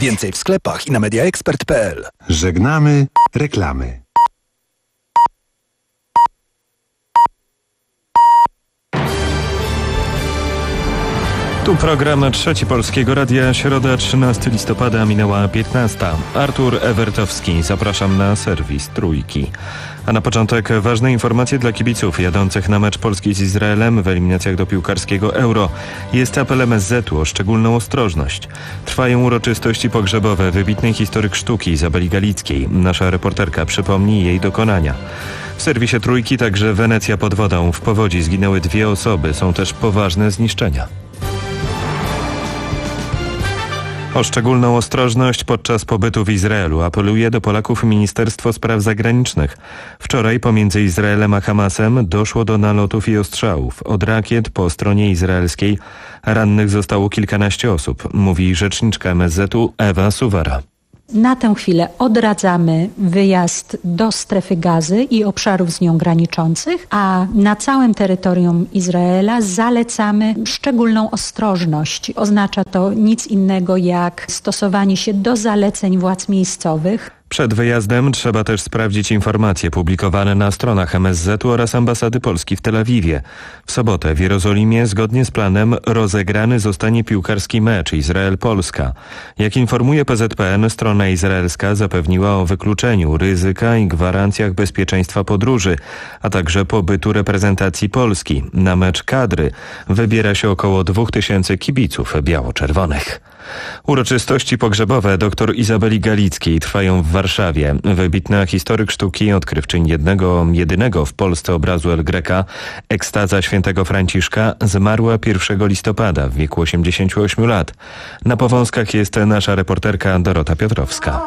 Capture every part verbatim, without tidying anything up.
Więcej w sklepach i na mediaexpert kropka p l. Żegnamy reklamy. Tu program Trzeci Polskiego Radia, środa trzynastego listopada, minęła piętnasta. Artur Ewertowski, zapraszam na serwis Trójki. A na początek ważne informacje dla kibiców jadących na mecz Polski z Izraelem w eliminacjach do piłkarskiego Euro. Jest apel M S Z u o szczególną ostrożność. Trwają uroczystości pogrzebowe wybitnej historyk sztuki Izabeli Galickiej. Nasza reporterka przypomni jej dokonania. W serwisie Trójki także Wenecja pod wodą. W powodzi zginęły dwie osoby, są też poważne zniszczenia. O szczególną ostrożność podczas pobytu w Izraelu apeluje do Polaków Ministerstwo Spraw Zagranicznych. Wczoraj pomiędzy Izraelem a Hamasem doszło do nalotów i ostrzałów. Od rakiet po stronie izraelskiej rannych zostało kilkanaście osób, mówi rzeczniczka M S Z u Ewa Suwara. Na tę chwilę odradzamy wyjazd do strefy Gazy i obszarów z nią graniczących, a na całym terytorium Izraela zalecamy szczególną ostrożność. Oznacza to nic innego jak stosowanie się do zaleceń władz miejscowych. Przed wyjazdem trzeba też sprawdzić informacje publikowane na stronach M S Z u oraz Ambasady Polski w Tel Awiwie. W sobotę w Jerozolimie zgodnie z planem rozegrany zostanie piłkarski mecz Izrael-Polska. Jak informuje P Z P N, strona izraelska zapewniła o wykluczeniu ryzyka i gwarancjach bezpieczeństwa podróży, a także pobytu reprezentacji Polski. Na mecz kadry wybiera się około dwóch tysięcy kibiców biało-czerwonych. Uroczystości pogrzebowe dr Izabeli Galickiej trwają w Warszawie. Wybitna historyk sztuki, odkrywczyń jednego, jedynego w Polsce obrazu El Greca, ekstaza świętego Franciszka, zmarła pierwszego listopada w wieku osiemdziesięciu ośmiu lat. Na Powązkach jest nasza reporterka Dorota Piotrowska.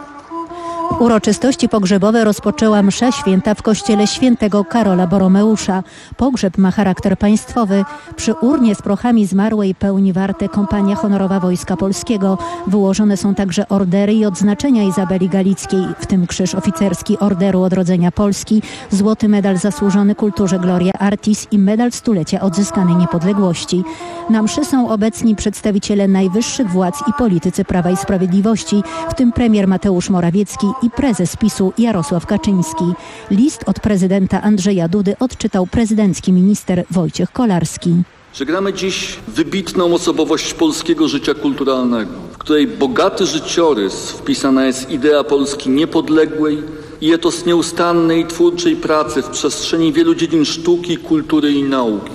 Uroczystości pogrzebowe rozpoczęła msza święta w kościele świętego Karola Boromeusza. Pogrzeb ma charakter państwowy. Przy urnie z prochami zmarłej pełni wartę kompania honorowa Wojska Polskiego. Wyłożone są także ordery i odznaczenia Izabeli Galickiej, w tym krzyż oficerski Orderu Odrodzenia Polski, złoty medal zasłużony kulturze Gloria Artis i medal stulecia odzyskanej niepodległości. Na mszy są obecni przedstawiciele najwyższych władz i politycy Prawa i Sprawiedliwości, w tym premier Mateusz Morawiecki i prezes PiSu Jarosław Kaczyński. List od prezydenta Andrzeja Dudy odczytał prezydencki minister Wojciech Kolarski. Żegnamy dziś wybitną osobowość polskiego życia kulturalnego, w której bogaty życiorys wpisana jest idea Polski niepodległej i etos nieustannej twórczej pracy w przestrzeni wielu dziedzin sztuki, kultury i nauki.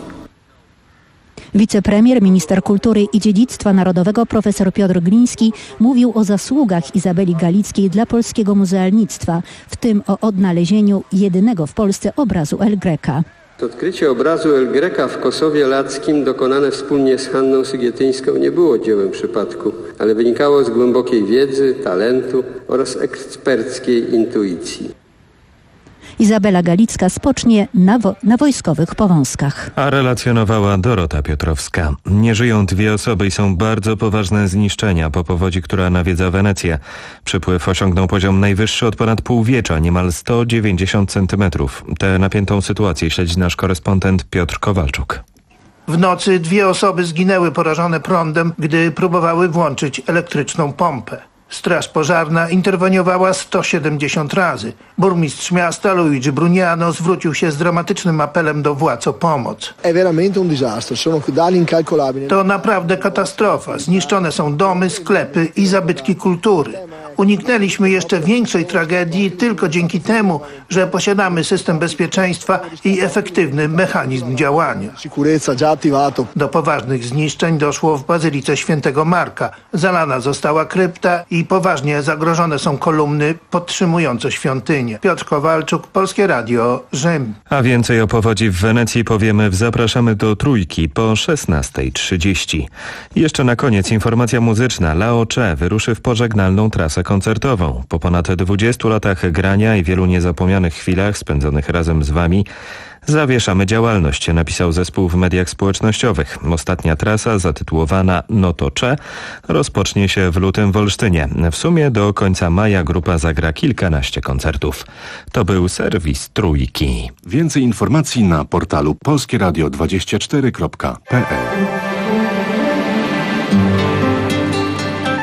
Wicepremier, minister kultury i dziedzictwa narodowego profesor Piotr Gliński mówił o zasługach Izabeli Galickiej dla polskiego muzealnictwa, w tym o odnalezieniu jedynego w Polsce obrazu El Greca. Odkrycie obrazu El Greca w Kosowie Lackim dokonane wspólnie z Hanną Sygietyńską nie było dziełem przypadku, ale wynikało z głębokiej wiedzy, talentu oraz eksperckiej intuicji. Izabela Galicka spocznie na, wo- na wojskowych Powązkach. A relacjonowała Dorota Piotrowska. Nie żyją dwie osoby i są bardzo poważne zniszczenia po powodzi, która nawiedza Wenecję. Przypływ osiągnął poziom najwyższy od ponad półwiecza, niemal sto dziewięćdziesiąt centymetrów. Tę napiętą sytuację śledzi nasz korespondent Piotr Kowalczuk. W nocy dwie osoby zginęły porażone prądem, gdy próbowały włączyć elektryczną pompę. Straż pożarna interweniowała sto siedemdziesiąt razy. Burmistrz miasta Luigi Brugnano zwrócił się z dramatycznym apelem do władz o pomoc. To naprawdę katastrofa. Zniszczone są domy, sklepy i zabytki kultury. Uniknęliśmy jeszcze większej tragedii tylko dzięki temu, że posiadamy system bezpieczeństwa i efektywny mechanizm działania. Do poważnych zniszczeń doszło w Bazylice Świętego Marka. Zalana została krypta i poważnie zagrożone są kolumny podtrzymujące świątynię. Piotr Kowalczuk, Polskie Radio, Rzym. A więcej o powodzi w Wenecji powiemy w Zapraszamy do Trójki po szesnasta trzydzieści. Jeszcze na koniec informacja muzyczna. Lao Che wyruszy w pożegnalną trasę koncertową. Po ponad dwudziestu latach grania i wielu niezapomnianych chwilach spędzonych razem z wami zawieszamy działalność, napisał zespół w mediach społecznościowych. Ostatnia trasa, zatytułowana No to Che, rozpocznie się w lutym w Olsztynie. W sumie do końca maja grupa zagra kilkanaście koncertów. To był serwis Trójki. Więcej informacji na portalu polskie radio dwadzieścia cztery kropka p l.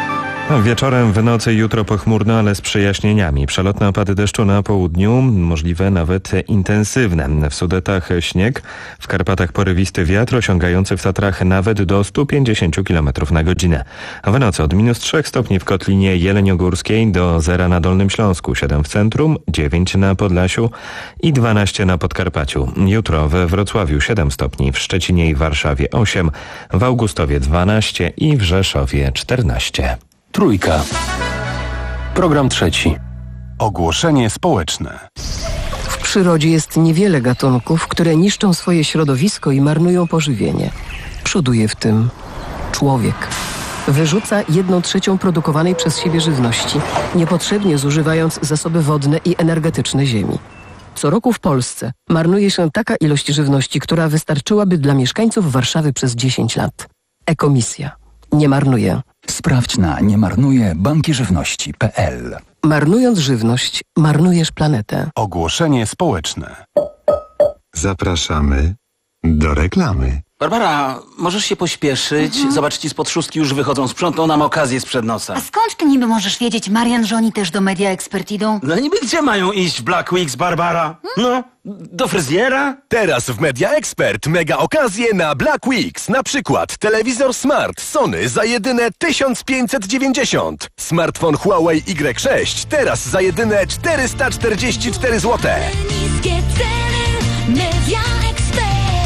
Wieczorem, w nocy, jutro pochmurno, ale z przejaśnieniami. Przelotne opady deszczu na południu, możliwe nawet intensywne. W Sudetach śnieg, w Karpatach porywisty wiatr osiągający w Tatrach nawet do stu pięćdziesięciu kilometrów na godzinę. A w nocy od minus trzech stopni w Kotlinie Jeleniogórskiej do zera na Dolnym Śląsku, siedem w centrum, dziewięć na Podlasiu i dwanaście na Podkarpaciu. Jutro we Wrocławiu siedem stopni, w Szczecinie i Warszawie osiem, w Augustowie dwanaście i w Rzeszowie czternaście. Trójka. Program trzeci. Ogłoszenie społeczne. W przyrodzie jest niewiele gatunków, które niszczą swoje środowisko i marnują pożywienie. Przoduje w tym człowiek. Wyrzuca jedną trzecią produkowanej przez siebie żywności, niepotrzebnie zużywając zasoby wodne i energetyczne ziemi. Co roku w Polsce marnuje się taka ilość żywności, która wystarczyłaby dla mieszkańców Warszawy przez dziesięć lat. Ekomisja. Nie marnuje. Sprawdź na niemarnuje banki żywności kropka p l. Marnując żywność, marnujesz planetę. Ogłoszenie społeczne. Zapraszamy do reklamy. Barbara, możesz się pośpieszyć? Mhm. Zobacz, ci spod szóstki już wychodzą. Sprzątną nam okazję sprzed nosa. A skąd ty niby możesz wiedzieć, Marian, że oni też do Media Expert idą? No niby gdzie mają iść w Black Weeks, Barbara? No, do fryzjera? Teraz w Media Expert mega okazje na Black Weeks. Na przykład telewizor Smart Sony za jedyne tysiąc pięćset dziewięćdziesiąt. Smartfon Huawei Y sześć teraz za jedyne czterysta czterdzieści cztery złote. Niskie ceny, Media Expert.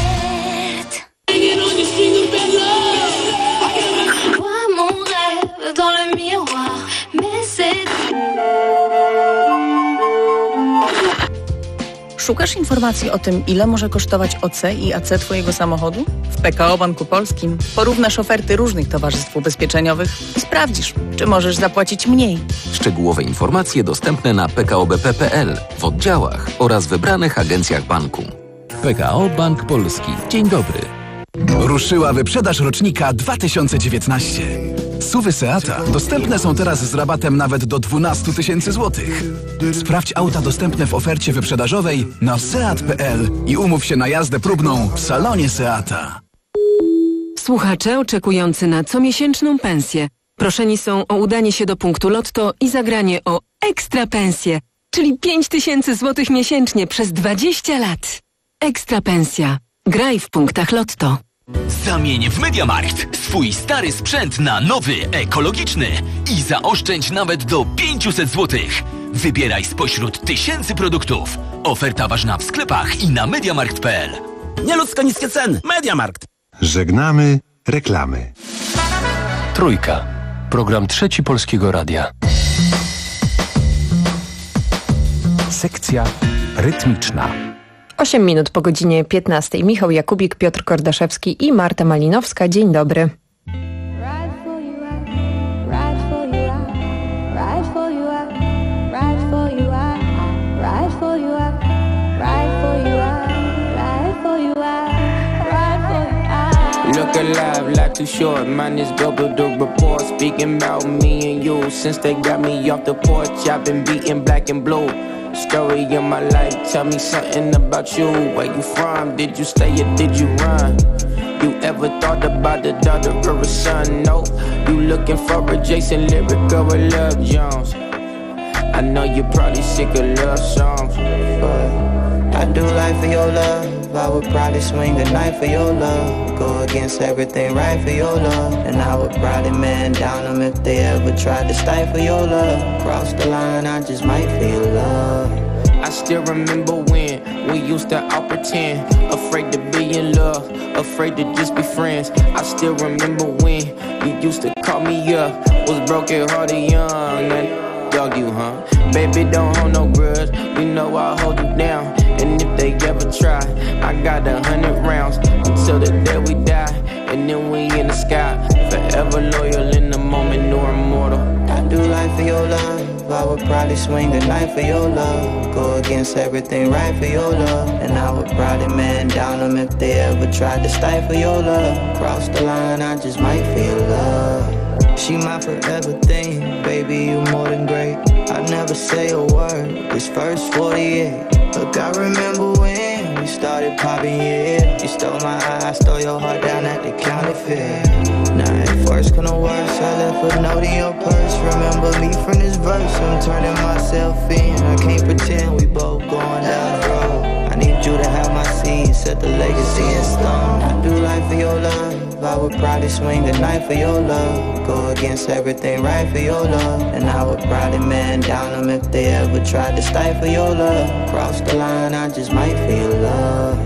Szukasz informacji o tym, ile może kosztować O C i A C twojego samochodu? W P K O Banku Polskim porównasz oferty różnych towarzystw ubezpieczeniowych i sprawdzisz, czy możesz zapłacić mniej. Szczegółowe informacje dostępne na p k o b p kropka p l, w oddziałach oraz wybranych agencjach banku. P K O Bank Polski. Dzień dobry. Ruszyła wyprzedaż rocznika dwa tysiące dziewiętnaście. SUVy Seata dostępne są teraz z rabatem nawet do dwanaście tysięcy złotych. Sprawdź auta dostępne w ofercie wyprzedażowej na seat kropka p l i umów się na jazdę próbną w salonie Seata. Słuchacze oczekujący na comiesięczną pensję proszeni są o udanie się do punktu Lotto i zagranie o ekstra pensję, czyli pięć tysięcy złotych miesięcznie przez dwadzieścia lat. Ekstra pensja. Graj w punktach Lotto. Zamień w MediaMarkt swój stary sprzęt na nowy, ekologiczny i zaoszczędź nawet do pięćset złotych. Wybieraj spośród tysięcy produktów. Oferta ważna w sklepach i na mediamarkt kropka p l. Nieludzko niskie ceny. MediaMarkt. Żegnamy reklamy. Trójka. Program trzeci Polskiego Radia. Sekcja rytmiczna. osiem minut po godzinie piętnastej. Michał Jakubik, Piotr Kordaszewski i Marta Malinowska. Dzień dobry. Look alive, life too short, mine is double the report. Speaking about me and you, since they got me off the porch, I've been beating black and blue. Story of my life, tell me something about you. Where you from? Did you stay or did you run? You ever thought about a daughter or a son? No. You looking for a Jason Lyric or a Love Jones? I know you're probably sick of love songs, but I do life for your love. I would probably swing a knife for your love. Go against everything right for your love. And I would probably man down them if they ever tried to stifle your love. Cross the line, I just might feel love. I still remember when we used to all pretend, afraid to be in love, afraid to just be friends. I still remember when you used to call me up, was broken hearted young, and dog you, huh? Baby, don't hold no grudge, you know I'll hold you down. And if they ever try, I got a hundred rounds until the day we die. And then we in the sky, forever loyal in the moment, no immortal. I do life for your love. I would probably swing a knife for your love. Go against everything right for your love. And I would probably man down them if they ever tried to stifle your love. Cross the line, I just might feel love. She my forever thing, baby, you more than great. I never say a word, this first forty-eight. Look, I remember when we started popping, yeah. You stole my eye, I stole your heart down at the county fair. Now at first couldn't worse, I left a note in your purse. this verse, I'm turning myself in. I can't pretend we both going down the road. I need you to have my seed, set the legacy in stone. I do life for your love, I would probably swing a knife for your love. Go against everything right for your love. And I would probably man down them if they ever tried to stifle your love. Cross the line, I just might feel love.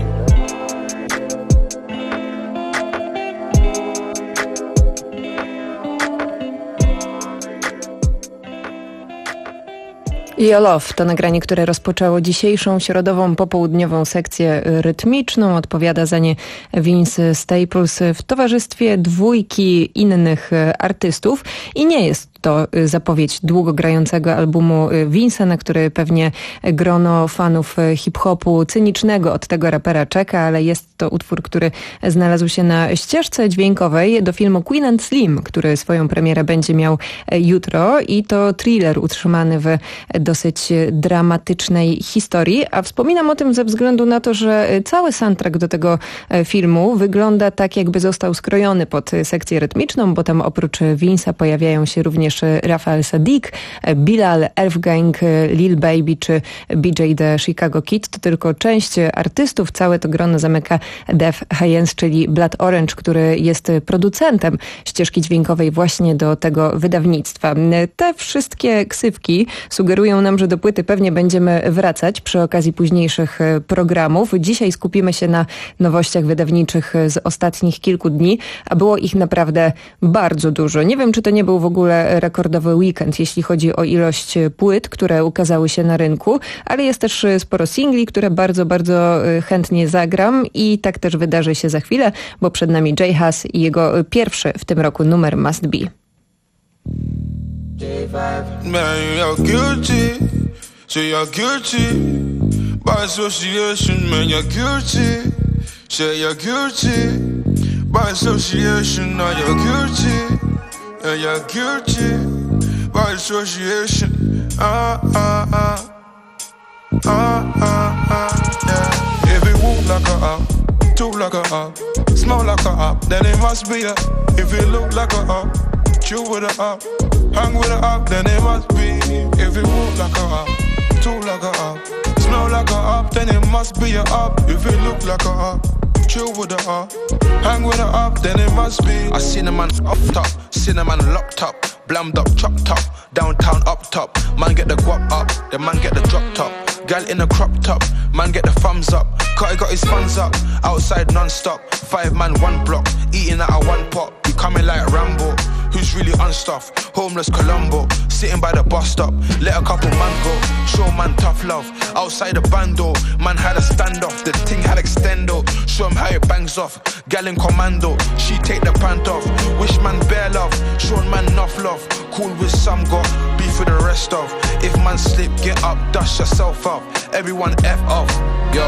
Your Love to nagranie, które rozpoczęło dzisiejszą środową popołudniową sekcję rytmiczną. Odpowiada za nie Vince Staples w towarzystwie dwójki innych artystów i nie jest to zapowiedź długogrającego albumu Vince'a, na który pewnie grono fanów hip-hopu cynicznego od tego rapera czeka, ale jest to utwór, który znalazł się na ścieżce dźwiękowej do filmu Queen and Slim, który swoją premierę będzie miał jutro i to thriller utrzymany w dosyć dramatycznej historii, a wspominam o tym ze względu na to, że cały soundtrack do tego filmu wygląda tak, jakby został skrojony pod sekcję rytmiczną, bo tam oprócz Vince'a pojawiają się również Rafael Sadiq, Bilal, Elf Gang, Lil Baby czy B J The Chicago Kid. To tylko część artystów. Całe to grono zamyka Def Hayens, czyli Blood Orange, który jest producentem ścieżki dźwiękowej właśnie do tego wydawnictwa. Te wszystkie ksywki sugerują nam, że do płyty pewnie będziemy wracać przy okazji późniejszych programów. Dzisiaj skupimy się na nowościach wydawniczych z ostatnich kilku dni, a było ich naprawdę bardzo dużo. Nie wiem, czy to nie był w ogóle rekordowy weekend, jeśli chodzi o ilość płyt, które ukazały się na rynku, ale jest też sporo singli, które bardzo, bardzo chętnie zagram i tak też wydarzy się za chwilę, bo przed nami J Hus i jego pierwszy w tym roku numer Must Be. Man, you're guilty, so you're guilty. By association, man, you're guilty. Say you're guilty. By association, now you're guilty. Yeah, you're guilty. By association, ah, ah, ah. Ah, ah, ah, yeah. If it walk like a up, talk like a up, smell like a up, then it must be a. If it look like a up, chill with a up, hang with a up, then it must be. If it walk like a up, talk like a up, smell like a up, then it must be a up. If it look like a up, chill with a up, hang with a up, then it must be. I seen a man up top, seen a man locked up, blammed up, chopped up, downtown up top. Man get the guap up, the man get the drop top. Gal in a crop top, man get the thumbs up. Cutty got his funds up, outside non-stop. Five man, one block, eating out of one pot. We coming like Rambo, who's really unstuffed? Homeless Colombo, sitting by the bus stop. Let a couple man go, show man tough love. Outside the bando, man had a standoff. The thing had extendo, show him how it bangs off. Gal in commando, she take the pant off. Wish man bare love, show man enough love. Cool with some, got beef with the rest of. If man slip, get up, dust yourself up. Everyone F off, yo.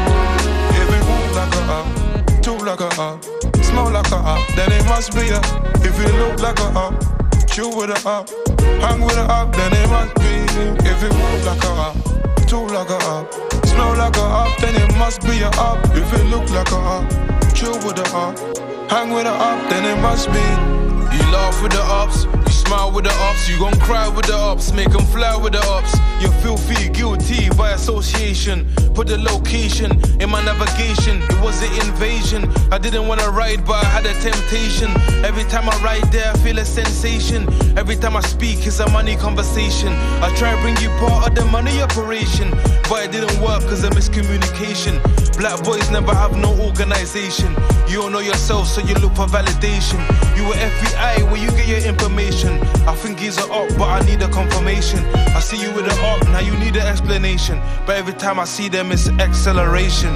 If it walk like a up, talk like a up, smell like a up, then it must be a. If it look like a up, chill with a up, hang with a up, then it must be. If it walk like a up, talk like a up, smell like a up, then it must be a up. If it look like a up, chill with a up, hang with a up, then it must be. You laugh with the ups, you smile with the ups, you gon' cry with the ups, make them fly with the ups. You're filthy, guilty by association. Put the location in my navigation. It was an invasion. I didn't wanna ride, but I had a temptation. Every time I ride there, I feel a sensation. Every time I speak, it's a money conversation. I try to bring you part of the money operation, but it didn't work cause of miscommunication. Black boys never have no organization. You don't know yourself, so you look for validation. You were F B I, where you get your information. I think he's a op, but I need a confirmation. I see you with an op, now you need an explanation. But every time I see them, it's acceleration.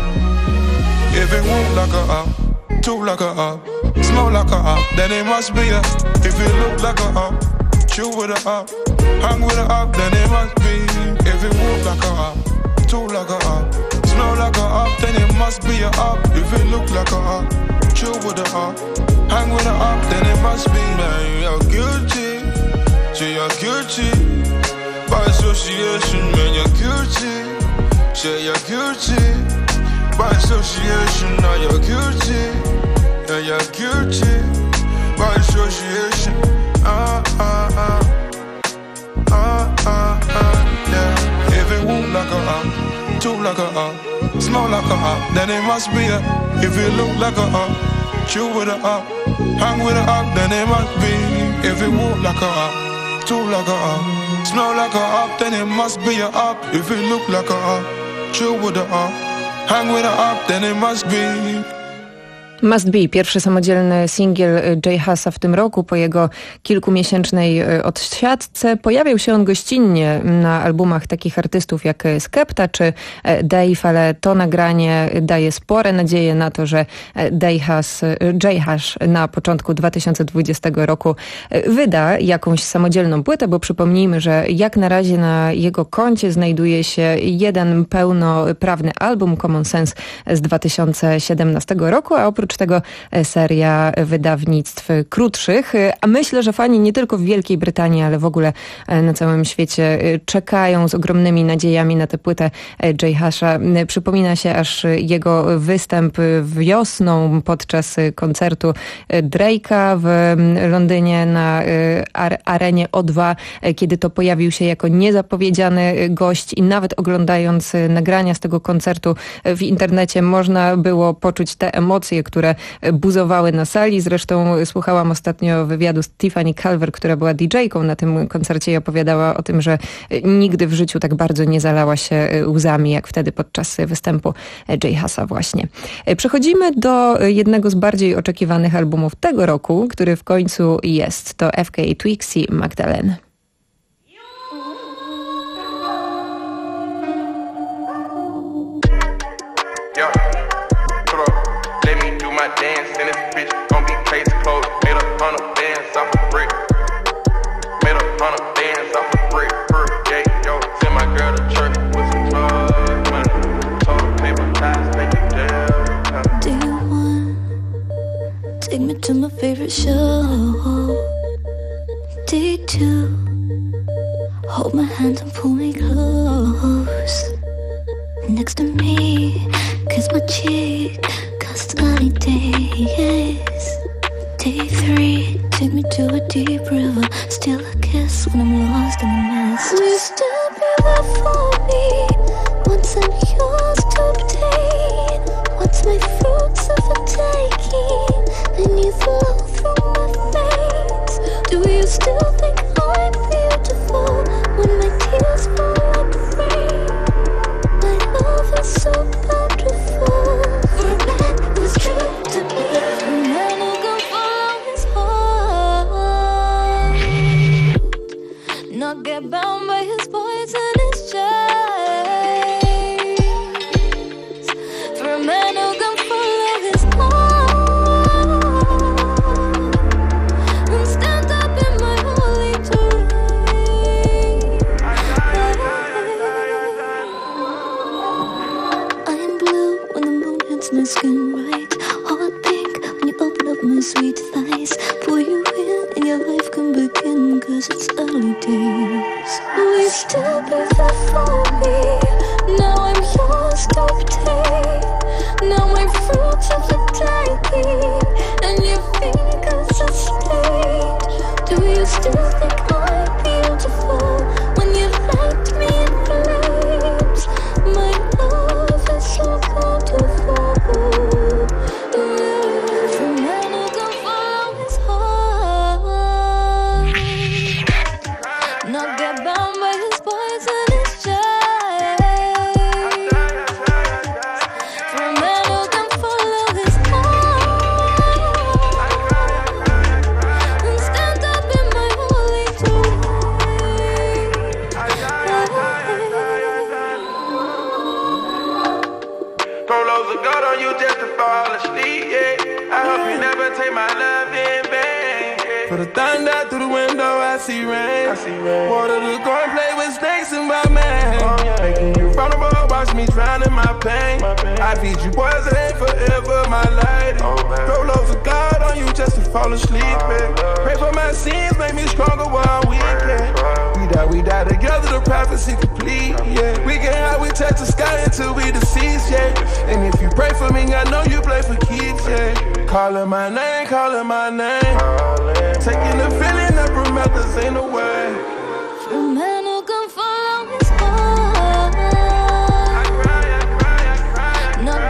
If it walk like a up, talk like a up, smell like a up, then it must be a. If it look like a up, chill with a up, hang with a up, then it must be. If it walk like a up, talk like a up, smell like a up, then it must be a up. If it look like a up, chill with a up, hang with a up, then it must be. Man, you're guilty, so you're guilty. By association, man, you're guilty. Say you're guilty. By association, now you're guilty. Yeah, you're guilty. By association, ah, ah, ah, ah. like a op, then it must be a. If it look like a op, chill with a op, hang with a op, then it must be. If it walk like a op, talk like a op, smell like a op, then it must be a op. If it look like a op, chill with a op, hang with a op, then it must be. Must Be, pierwszy samodzielny singiel J Hussa w tym roku. Po jego kilkumiesięcznej odsiadce pojawiał się on gościnnie na albumach takich artystów jak Skepta czy Dave, ale to nagranie daje spore nadzieje na to, że J Huss, J Huss na początku dwa tysiące dwudziestego roku wyda jakąś samodzielną płytę, bo przypomnijmy, że jak na razie na jego koncie znajduje się jeden pełnoprawny album Common Sense z dwa tysiące siedemnastego roku, a oprócz Oprócz tego seria wydawnictw krótszych, a myślę, że fani nie tylko w Wielkiej Brytanii, ale w ogóle na całym świecie czekają z ogromnymi nadziejami na tę płytę J Hussa. Przypomina się aż jego występ wiosną podczas koncertu Drake'a w Londynie na arenie O dwa, kiedy to pojawił się jako niezapowiedziany gość i nawet oglądając nagrania z tego koncertu w internecie można było poczuć te emocje, które buzowały na sali. Zresztą słuchałam ostatnio wywiadu z Tiffany Calver, która była didżejką na tym koncercie i opowiadała o tym, że nigdy w życiu tak bardzo nie zalała się łzami, jak wtedy podczas występu J Hussa właśnie. Przechodzimy do jednego z bardziej oczekiwanych albumów tego roku, który w końcu jest. To F K Twigs i Magdalene. Dance in this bitch, gon' be case closed. Made a hundred bands off a brick. Made a hundred bands off a brick. Per day, yo, send my girl to church with some drugs money. Total paper ties, make it down. Do you want take me to my favorite show? D two, hold my hand and pull me close. Next to me, kiss my cheek. Sunny days. Day three, take me to a deep river. Still a kiss when I'm lost in the mist. Will you still be there for me once I'm yours to obtain? What's my fruits of the taking? Then you flow through my veins. Do you still think I'm beautiful when my tears fall like rain? My love is so wonderful. For a man who's true to me, a man who can follow his heart, not get bound by his boys and his chains. For a man who can follow his heart and stand up in my holy terrain. I am blue when the moon hits my skin right. Hot pink when you open up my sweet thighs. Pull you in and your life can begin, cause it's early days. Will you still be there for me? Now I'm yours to obtain. Now my fruits of the taking, and your fingers are stained. Do you still think I'm beautiful when you've left me in flames? My love is so wonderful. For a man who can follow his heart, not get bound by his boys and his chains. For a man who can follow his heart and stand up in my holy terrain. Throw loads of gold on you just to fall asleep, yeah. I hope you never take my love in vain, yeah. For the thunder through the window, I see rain. I see rain. Water to go and play with snakes in my man. Oh, yeah. Making you vulnerable, watch me drown in my pain. My pain. I feed you poison forever, my lady. Oh, throw loads of God on you just to fall asleep, oh, yeah. Pray for my sins, make me stronger while I'm weak, yeah. We die, we die together, the prophecy complete, yeah. We get high, we touch the sky until we deceased, yeah. And if you pray for me, I know you play for keeps, yeah. Calling my name, calling my name. Taking the feeling up from others ain't no way. For a man who can follow his heart, not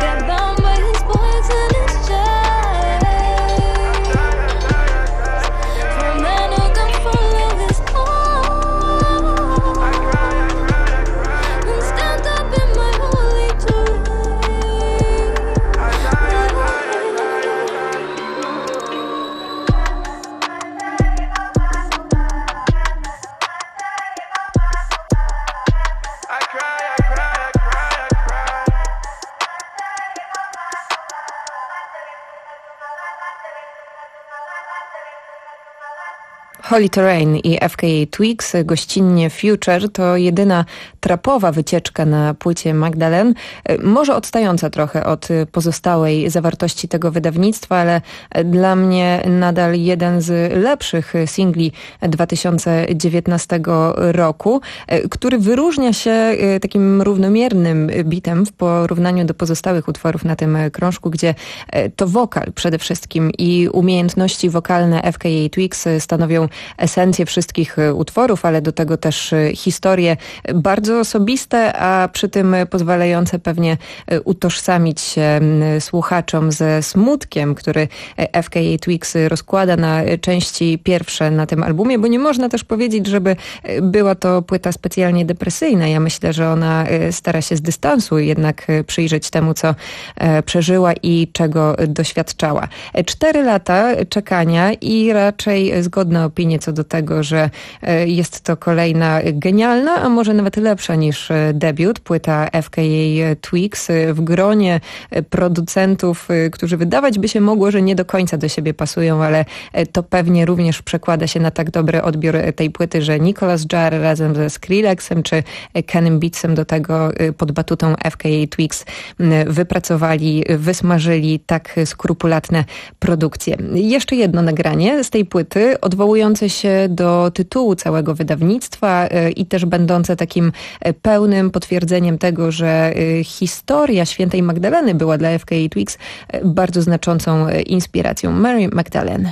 Holy Terrain i F K A Twigs, gościnnie Future, to jedyna trapowa wycieczka na płycie Magdalene, może odstająca trochę od pozostałej zawartości tego wydawnictwa, ale dla mnie nadal jeden z lepszych singli dwa tysiące dziewiętnastego roku, który wyróżnia się takim równomiernym bitem w porównaniu do pozostałych utworów na tym krążku, gdzie to wokal przede wszystkim i umiejętności wokalne F K A Twigs stanowią esencję wszystkich utworów, ale do tego też historie bardzo osobiste, a przy tym pozwalające pewnie utożsamić się słuchaczom ze smutkiem, który F K A Twigs rozkłada na części pierwsze na tym albumie, bo nie można też powiedzieć, żeby była to płyta specjalnie depresyjna. Ja myślę, że ona stara się z dystansu jednak przyjrzeć temu, co przeżyła i czego doświadczała. Cztery lata czekania i raczej zgodne opinie co do tego, że jest to kolejna genialna, a może nawet lepsza niż debiut, płyta F K A Twigs w gronie producentów, którzy wydawać by się mogło, że nie do końca do siebie pasują, ale to pewnie również przekłada się na tak dobry odbiór tej płyty, że Nicolas Jar razem ze Skrillexem czy Kenem Beatsem do tego pod batutą F K A Twigs wypracowali, wysmażyli tak skrupulatne produkcje. Jeszcze jedno nagranie z tej płyty, odwołujące się do tytułu całego wydawnictwa i też będące takim pełnym potwierdzeniem tego, że historia Świętej Magdaleny była dla F K A Twigs bardzo znaczącą inspiracją. Mary Magdalene.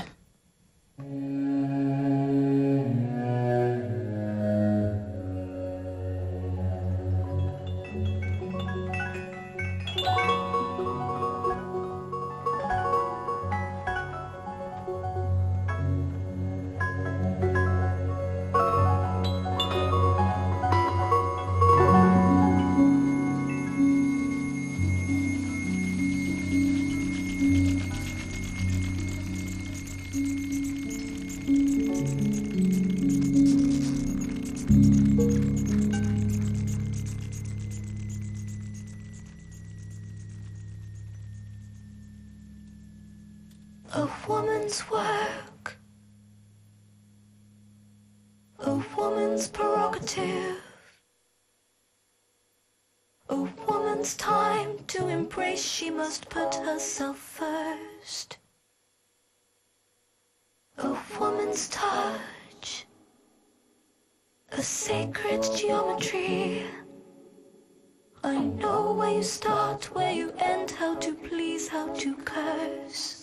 A woman's work, a woman's prerogative, a woman's time to embrace, she must put herself first. A woman's touch, a sacred geometry. I know where you start, where you end, how to please, how to curse.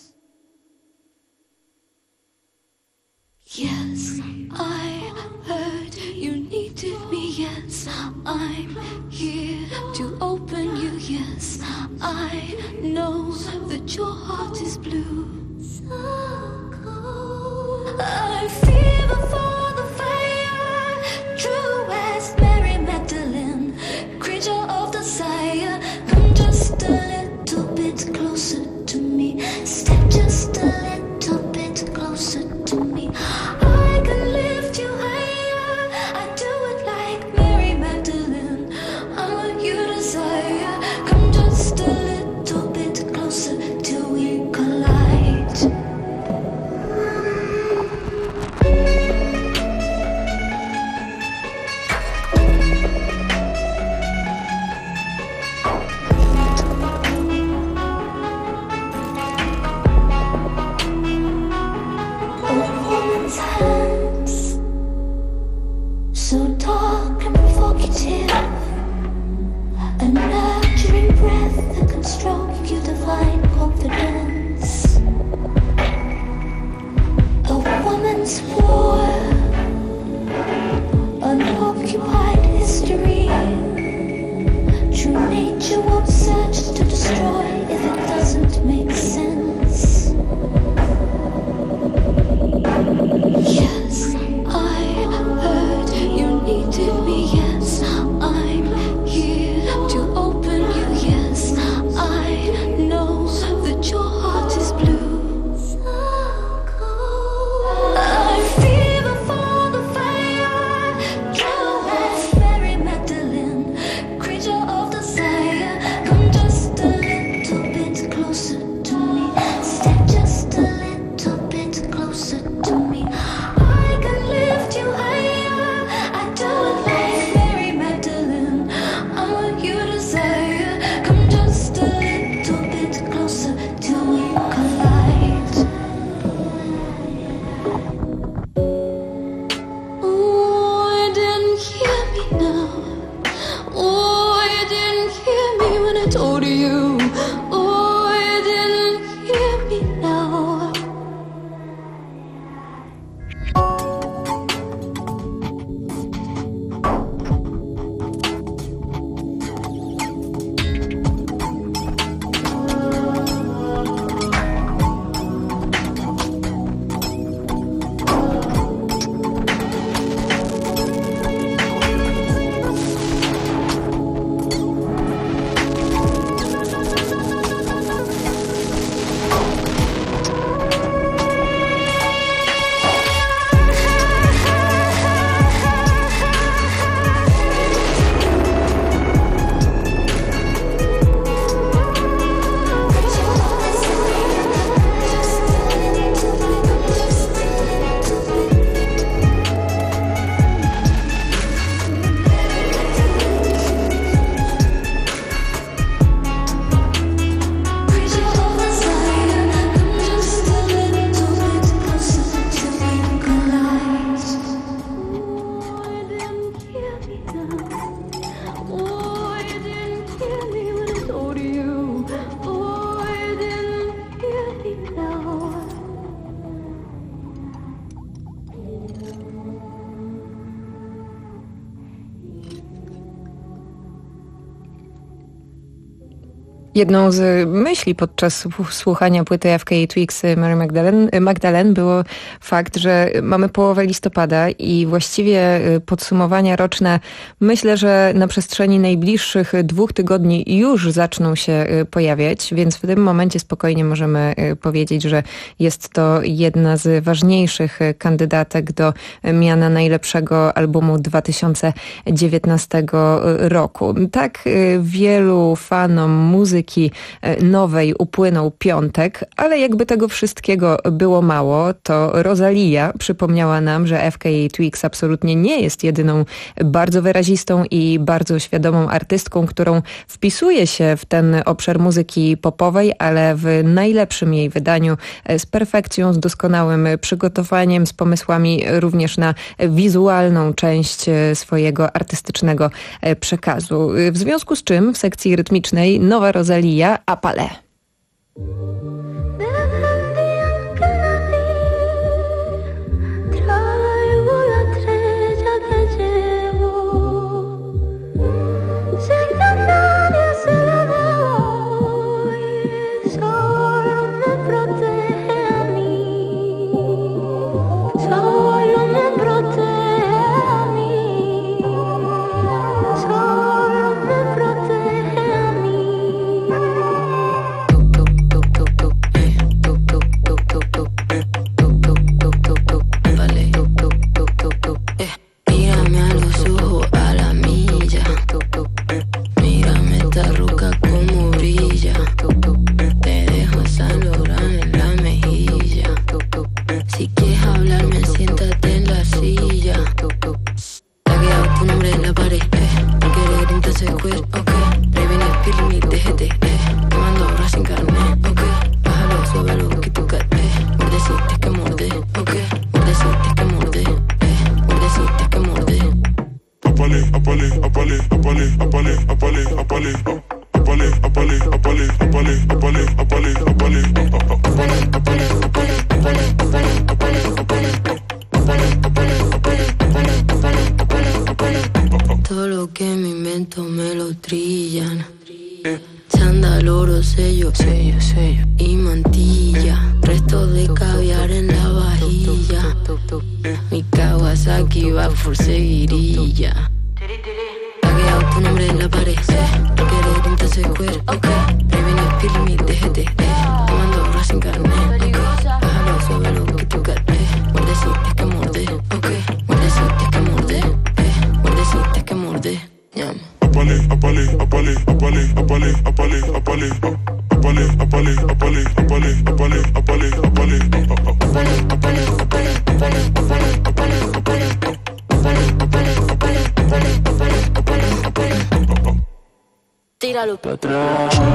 Yes, I heard you needed me, yes, I'm here to open you, yes, I know that your heart is blue. So cold. I fever for the fire, true as Mary Magdalene, creature of desire, come just a little bit closer to me, step just a little bit closer to me. I can lift you higher, I do it like Mary Magdalene. I'm what you desire, come just a little bit closer till we collide. So dark and provocative, a nurturing breath that can stroke your divine confidence. A woman's war, unoccupied history. True nature won't search to destroy if it doesn't make sense. Yes, I heard you needed me, yes, I'm here to open you, yes, I know that your heart is blue. So cold. I fever for the fire, true as Mary Magdalene, creature of desire, come just a little bit closer to me. Jedną z myśli podczas słuchania płyty F K A Twigs Mary Magdalene, Magdalene było fakt, że mamy połowę listopada i właściwie podsumowania roczne myślę, że na przestrzeni najbliższych dwóch tygodni już zaczną się pojawiać, więc w tym momencie spokojnie możemy powiedzieć, że jest to jedna z ważniejszych kandydatek do miana najlepszego albumu dwa tysiące dziewiętnastego roku. Tak wielu fanom muzyki nowej upłynął piątek, ale jakby tego wszystkiego było mało, to Rosalia przypomniała nam, że F K A Twigs absolutnie nie jest jedyną bardzo wyrazistą i bardzo świadomą artystką, którą wpisuje się w ten obszar muzyki popowej, ale w najlepszym jej wydaniu, z perfekcją, z doskonałym przygotowaniem, z pomysłami również na wizualną część swojego artystycznego przekazu. W związku z czym w sekcji rytmicznej nowa Rosalia Apale. Todo lo que me invento me lo trillan. Chándal, oro, sello, sello, sello y mantilla. Resto de caviar en la vajilla. Mi Kawasaki va por seguirilla. Tagueado tu nombre en la pared. No quiero tinta ese cuero, ok. Preveni, firme, déjate, eh. Tomando horas sin carnet, ok. Bájalo, suave lo que tú querés. Muerde si es que muerde, ok. Muerde si es que muerde, eh. Muerde si es que muerde, llama. Apale, apale, apale, apale, apale, apale, apale, apale, apale, apale, apale, apale, apale, apale, tíralo para atrás.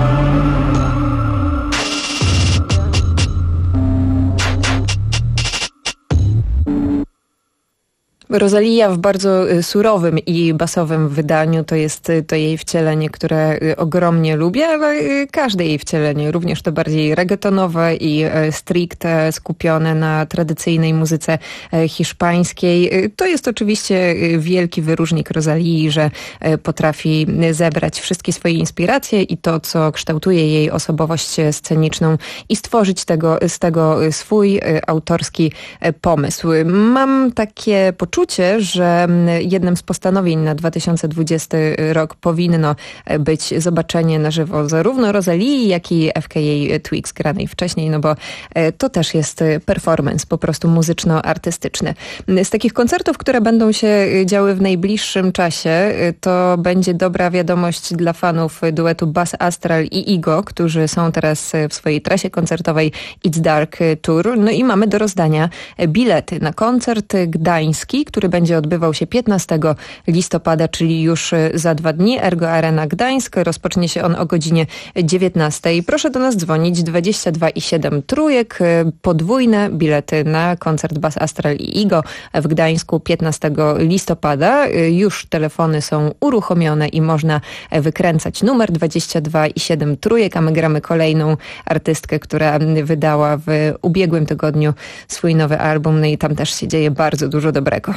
Rosalia w bardzo surowym i basowym wydaniu to jest to jej wcielenie, które ogromnie lubię, ale każde jej wcielenie, również to bardziej reggaetonowe i stricte skupione na tradycyjnej muzyce hiszpańskiej. To jest oczywiście wielki wyróżnik Rosalii, że potrafi zebrać wszystkie swoje inspiracje i to, co kształtuje jej osobowość sceniczną i stworzyć tego, z tego swój autorski pomysł. Mam takie poczucie, że jednym z postanowień na dwa tysiące dwudziesty rok powinno być zobaczenie na żywo zarówno Rosalii, jak i F K A Twigs granej wcześniej, no bo to też jest performance po prostu muzyczno-artystyczny. Z takich koncertów, które będą się działy w najbliższym czasie, to będzie dobra wiadomość dla fanów duetu Bas Astral i Igo, którzy są teraz w swojej trasie koncertowej It's Dark Tour. No i mamy do rozdania bilety na koncert gdański, który będzie odbywał się piętnastego listopada, czyli już za dwa dni. Ergo Arena Gdańsk. Rozpocznie się on o godzinie dziewiętnastej. Proszę do nas dzwonić dwadzieścia dwa i siedem trójek. Podwójne bilety na koncert Bas Astral i Igo w Gdańsku piętnastego listopada. Już telefony są uruchomione i można wykręcać numer dwadzieścia dwa i siedem trójek, a my gramy kolejną artystkę, która wydała w ubiegłym tygodniu swój nowy album, no i tam też się dzieje bardzo dużo dobrego.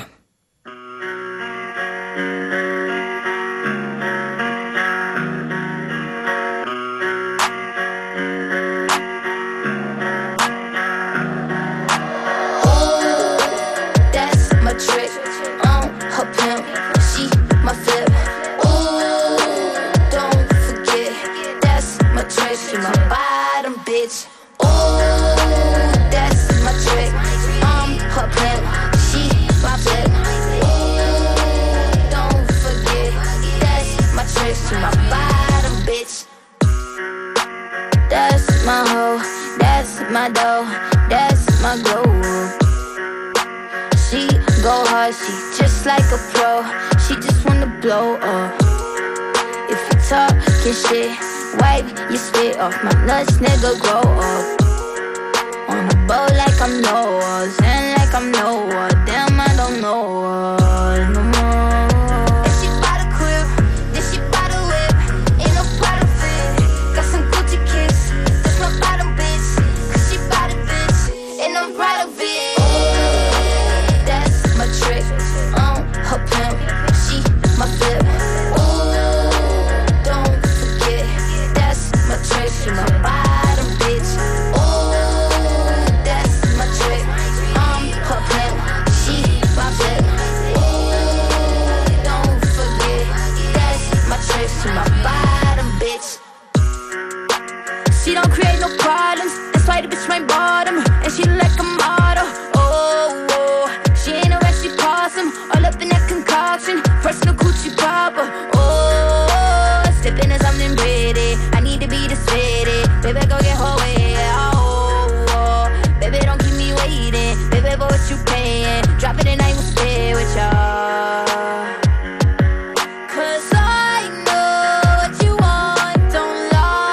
trick. I'm her pimp, she my flip. Ooh, don't forget, that's my trick. She my bottom bitch. Ooh, that's my trick. I'm her pimp, she my flip. Ooh, don't forget, that's my trick. She my bottom bitch. That's my hoe, that's my dough, that's my glow. She go hard, she just like a pro. She just wanna blow up. If you talkin' shit, wipe your spit off my nuts, nigga, grow up. On a boat like I'm Noah, and like I'm Noah. Damn, I don't know what no more. If she bought a crib, then she bought a whip. Ain't no part of it. Got some Gucci kicks, that's my bottom bitch. Cause she bought a bitch, and I'm proud of it. That's my trick, I'm her pimp. She my flip. Ooh, don't forget, that's my trick. She my bottom bitch. Ooh, that's my trick, I'm her pimp. She my flip. Ooh, don't forget, that's my trick. She my bottom bitch. She don't create no problems, that's why the bitch my bottom. And she like a model, oh, oh. She ain't a wreck, she possum, all up in that concoction. Personal coochie popper, oh. Sipping as something pretty, I need to be the city. Baby, go get her way, oh, oh. Baby, don't keep me waiting, baby, but what you paying? Drop it and I will stay with y'all. Cause I know what you want, don't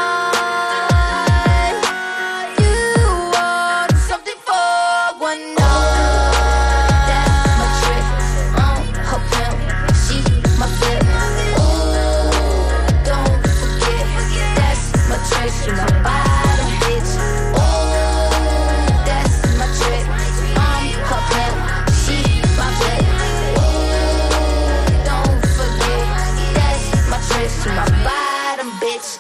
lie. You want something for one night. That's my trick, I'm her pimp. She my flip. Ooh, don't forget, that's my trick. She my bottom bitch. Ooh, that's my trick, I'm her pimp. She my flip. Ooh, don't forget, that's my trick. She my bottom bitch.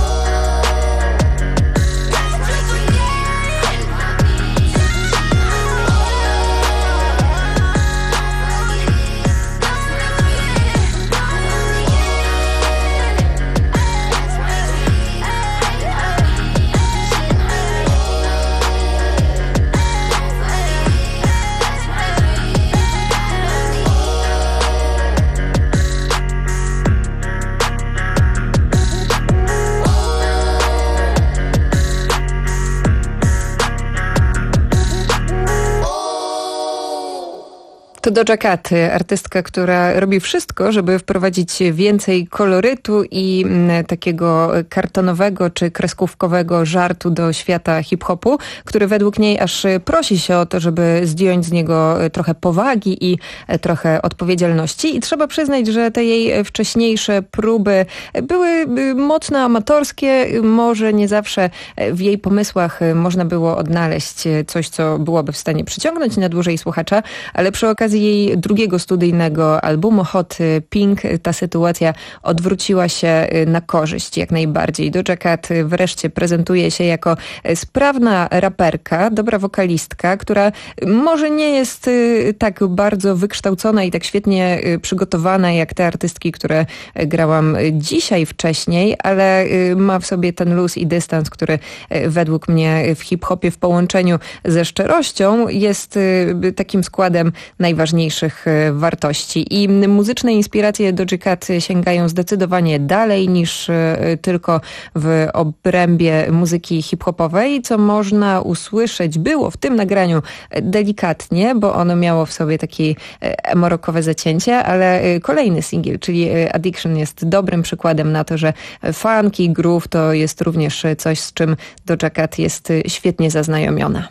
To Doja Cat, artystka, która robi wszystko, żeby wprowadzić więcej kolorytu i takiego kartonowego czy kreskówkowego żartu do świata hip-hopu, który według niej aż prosi się o to, żeby zdjąć z niego trochę powagi i trochę odpowiedzialności. I trzeba przyznać, że te jej wcześniejsze próby były mocno amatorskie. Może nie zawsze w jej pomysłach można było odnaleźć coś, co byłoby w stanie przyciągnąć na dłużej słuchacza, ale przy okazji jej drugiego studyjnego albumu Hot Pink ta sytuacja odwróciła się na korzyść jak najbardziej. Doja Cat wreszcie prezentuje się jako sprawna raperka, dobra wokalistka, która może nie jest tak bardzo wykształcona i tak świetnie przygotowana jak te artystki, które grałam dzisiaj wcześniej, ale ma w sobie ten luz i dystans, który według mnie w hip-hopie w połączeniu ze szczerością jest takim składem najważniejszych wartości. I muzyczne inspiracje Doja Cat sięgają zdecydowanie dalej niż tylko w obrębie muzyki hip-hopowej, co można usłyszeć było w tym nagraniu delikatnie, bo ono miało w sobie takie emo-rockowe zacięcie, ale kolejny singiel, czyli Addiction, jest dobrym przykładem na to, że funky groove to jest również coś, z czym Doja Cat jest świetnie zaznajomiona.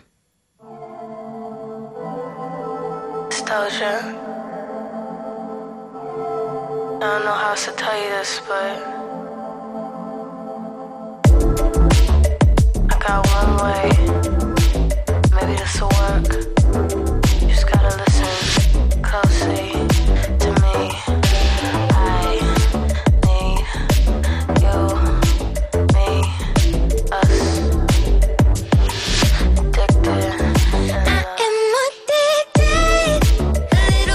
Nostalgia. I don't know how else to tell you this, but I got one way. Maybe this'll work. You just gotta listen closely to me. I need you, me, us. Addicted. I am addicted.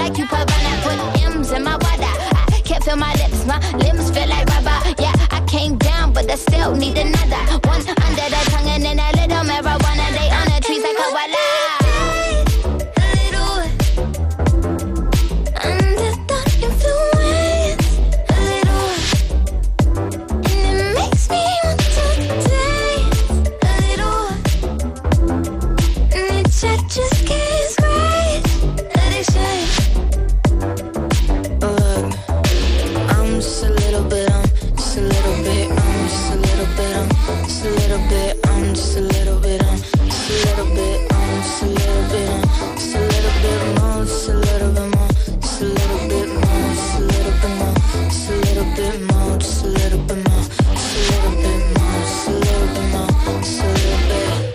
like you put on that. Put M's in my water. I can't feel my lips, my limbs feel like rubber. Yeah, I came down, but I still need another one under the tongue and then a little marijuana. They on the trees like a walla. Just can't scratch, let it shine. Look, I'm just a little bit, I'm just a little bit, I'm just a little bit, I'm just a little bit, I'm just a little bit, I'm just a little bit, I'm just a little bit, I'm just a little bit more, just a little bit more, just a little bit more, just a little bit more, just a little bit more, just a little bit more, just a little bit more, just a little bit more, just a little bit.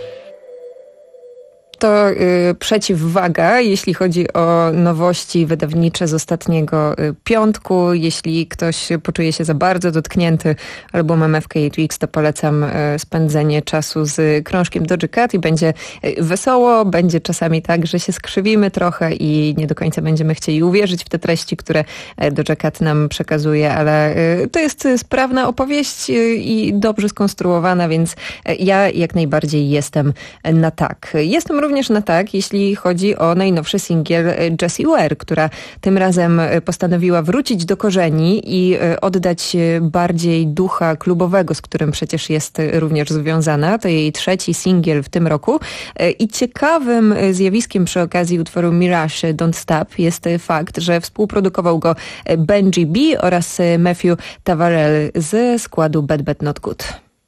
To y, przeciwwaga, jeśli chodzi o nowości wydawnicze z ostatniego y, piątku. Jeśli ktoś poczuje się za bardzo dotknięty albumem F K ośm Weeks, to polecam y, spędzenie czasu z krążkiem Doja Cat i będzie y, wesoło, będzie czasami tak, że się skrzywimy trochę i nie do końca będziemy chcieli uwierzyć w te treści, które y, Doja Cat nam przekazuje, ale y, to jest sprawna opowieść y, i dobrze skonstruowana, więc y, ja jak najbardziej jestem na tak. Jestem również na tak, jeśli chodzi o najnowszy singiel Jessie Ware, która tym razem postanowiła wrócić do korzeni i oddać bardziej ducha klubowego, z którym przecież jest również związana. To jej trzeci singiel w tym roku. I ciekawym zjawiskiem przy okazji utworu Mirage Don't Stop jest fakt, że współprodukował go Benji B oraz Matthew Tavarel ze składu Bad Bad Not Good.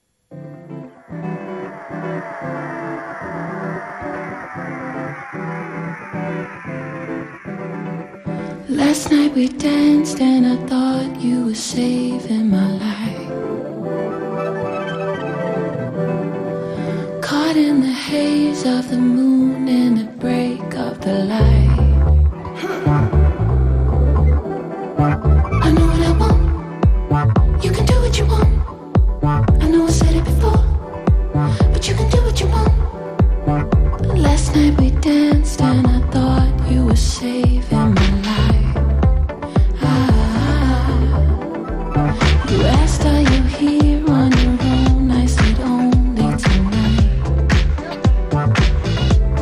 Last night we danced and I thought you were saving my life. Caught in the haze of the moon and the break of the light. I know what I want. You can do what you want. I know I said it before, but you can do what you want. Last night we danced and I thought you were saving my life. You asked, are you here on your own? I said only tonight.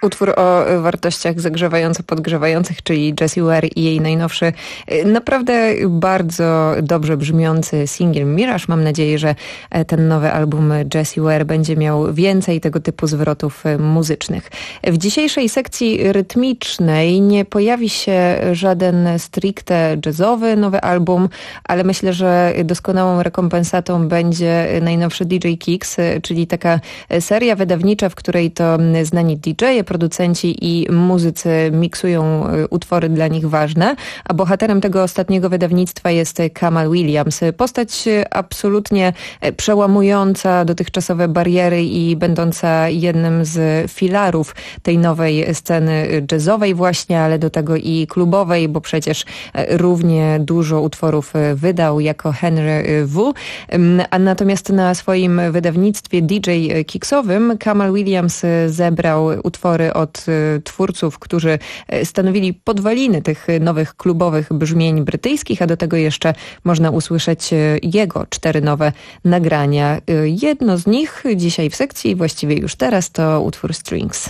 Utwór o wartościach zagrzewająco-podgrzewających, czyli Jessie Ware i jej najnowszy, naprawdę bardzo dobrze brzmiący singiel Mirage. Mam nadzieję, że ten nowy album Jessie Ware będzie miał więcej tego typu zwrotów muzycznych. W dzisiejszej sekcji rytmicznej nie pojawi się żaden stricte jazzowy nowy album, ale myślę, że doskonałą rekompensatą będzie najnowszy D J Kicks, czyli taka seria wydawnicza, w której to znani D J-e, producenci i muzycy miksują utwory dla nich ważne, a bohaterem tego ostatniego wydawnictwa jest Kamal Williams. Postać absolutnie przełamująca dotychczasowe bariery i będąca jednym z filarów tej nowej sceny jazzowej właśnie, ale do tego i klubowej, bo przecież równie dużo utworów wydał jako Henry W. A natomiast na swoim wydawnictwie D J Kicksowym Kamal Williams zebrał utwory od twórców, którzy stanowili podwaliny tych nowych klubowych brzmień brytyjskich, a do tego jeszcze można usłyszeć jego cztery nowe nagrania. Jedno z nich dzisiaj w sekcji, właściwie już teraz, to utwór Strings.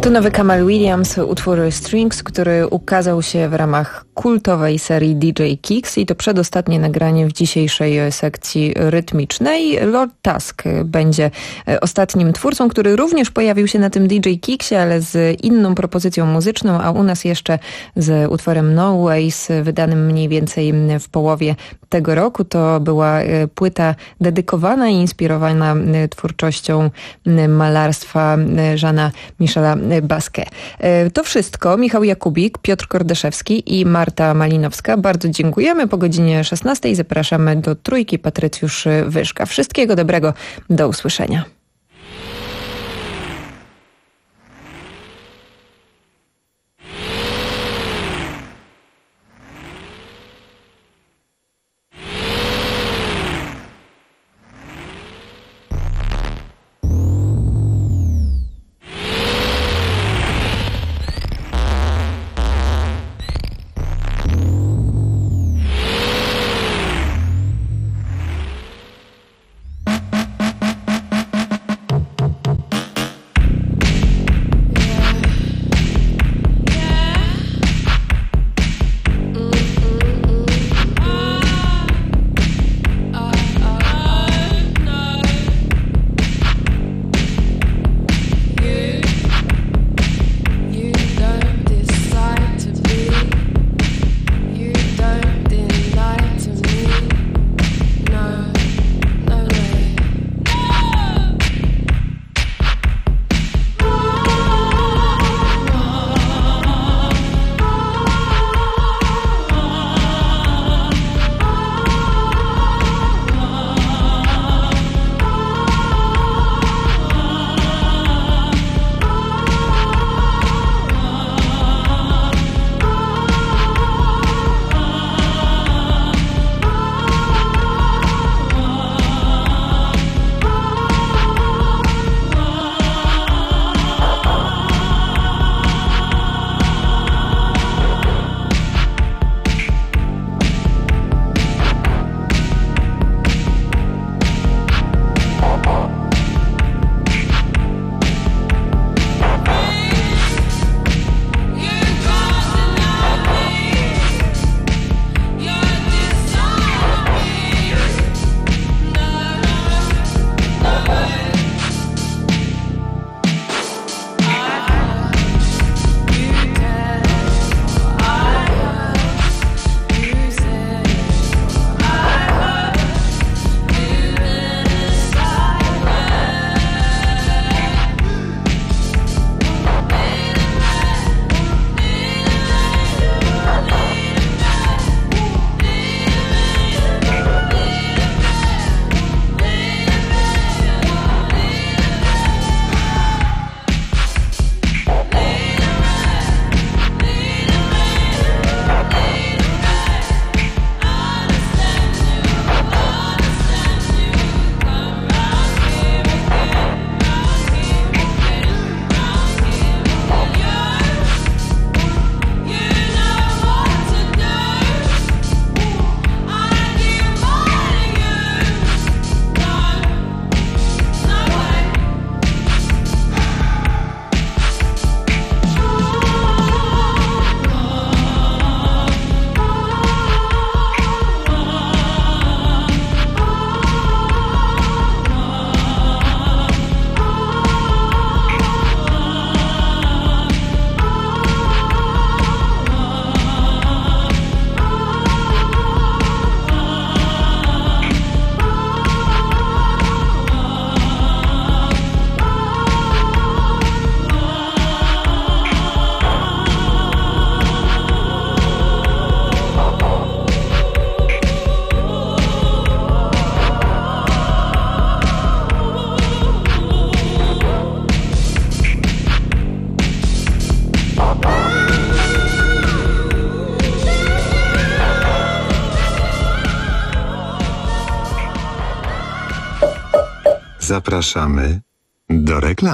To nowy Kamal Williams, utwór Strings, który ukazał się w ramach kultowej serii D J Kicks i to przedostatnie nagranie w dzisiejszej sekcji rytmicznej. Lord Tusk będzie ostatnim twórcą, który również pojawił się na tym D J Kicksie, ale z inną propozycją muzyczną, a u nas jeszcze z utworem No Ways, wydanym mniej więcej w połowie tego roku. To była płyta dedykowana i inspirowana twórczością malarstwa Jeana Michela Basquiat. To wszystko. Michał Jakubik, Piotr Kordeszewski i Marta Malinowska. Bardzo dziękujemy. Po godzinie szesnastej zapraszamy do Trójki Patrycjusz Wyszka. Wszystkiego dobrego. Do usłyszenia. Zapraszamy do reklamy.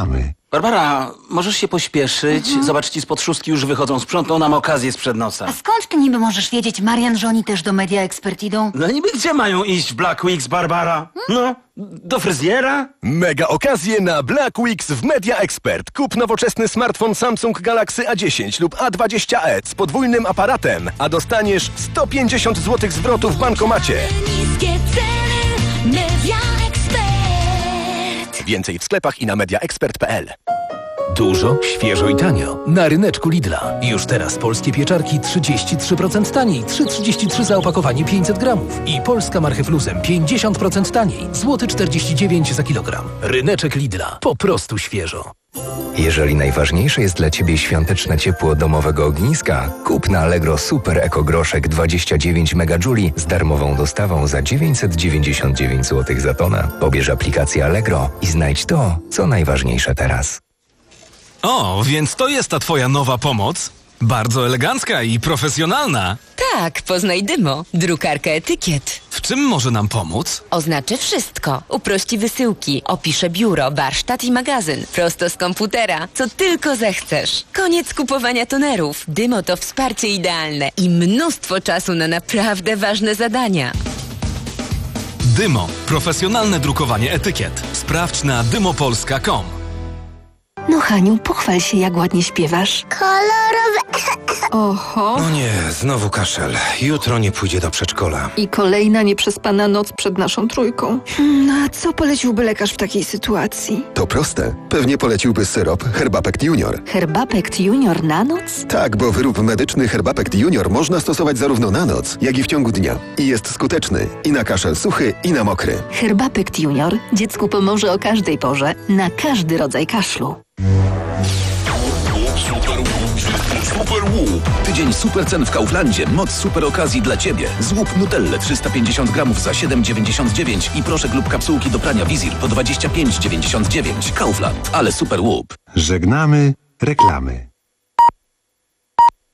Barbara, możesz się pośpieszyć? Mhm. Zobacz, ci spod szóstki już wychodzą. Sprzątną nam okazję sprzed nosa. A skąd ty niby możesz wiedzieć, Marian, że oni też do Media Expert idą? No niby gdzie mają iść w Black Weeks, Barbara? No, do fryzjera? Mega okazje na Black Weeks w Media Expert. Kup nowoczesny smartfon Samsung Galaxy A dziesięć lub A dwadzieścia e z podwójnym aparatem, a dostaniesz sto pięćdziesiąt złotych zwrotu w bankomacie. Niskie ceny, Media Expert. Więcej w sklepach i na mediaexpert kropka p l. Dużo, świeżo i tanio. Na ryneczku Lidla. Już teraz polskie pieczarki trzydzieści trzy procent taniej. trzy trzydzieści trzy za opakowanie pięćset gramów. I polska marchew luzem pięćdziesiąt procent taniej. Złoty czterdzieści dziewięć za kilogram. Ryneczek Lidla. Po prostu świeżo. Jeżeli najważniejsze jest dla Ciebie świąteczne ciepło domowego ogniska, kup na Allegro Super Eko Groszek dwadzieścia dziewięć megajuli z darmową dostawą za dziewięćset dziewięćdziesiąt dziewięć złotych za tonę. Pobierz aplikację Allegro i znajdź to, co najważniejsze teraz. O, więc to jest ta twoja nowa pomoc? Bardzo elegancka i profesjonalna. Tak, poznaj Dymo, drukarkę etykiet. W czym może nam pomóc? Oznaczy wszystko. Uprości wysyłki, opisze biuro, warsztat i magazyn. Prosto z komputera, co tylko zechcesz. Koniec kupowania tonerów. Dymo to wsparcie idealne i mnóstwo czasu na naprawdę ważne zadania. Dymo. Profesjonalne drukowanie etykiet. Sprawdź na dymopolska kropka com. No Haniu, pochwal się, jak ładnie śpiewasz. Kolorowe. Oho. No nie, znowu kaszel. Jutro nie pójdzie do przedszkola. I kolejna nieprzespana noc przed naszą trójką. No a co poleciłby lekarz w takiej sytuacji? To proste. Pewnie poleciłby syrop Herbapekt Junior. Herbapekt Junior na noc? Tak, bo wyrób medyczny Herbapekt Junior można stosować zarówno na noc, jak i w ciągu dnia. I jest skuteczny i na kaszel suchy, i na mokry. Herbapekt Junior dziecku pomoże o każdej porze, na każdy rodzaj kaszlu. Super łup. Tydzień super cen w Kauflandzie. Moc super okazji dla Ciebie. Złup Nutelle trzysta pięćdziesiąt gramów za siedem dziewięćdziesiąt dziewięć i proszek lub kapsułki do prania Wizir po dwadzieścia pięć dziewięćdziesiąt dziewięć. Kaufland, ale super łup. Żegnamy reklamy.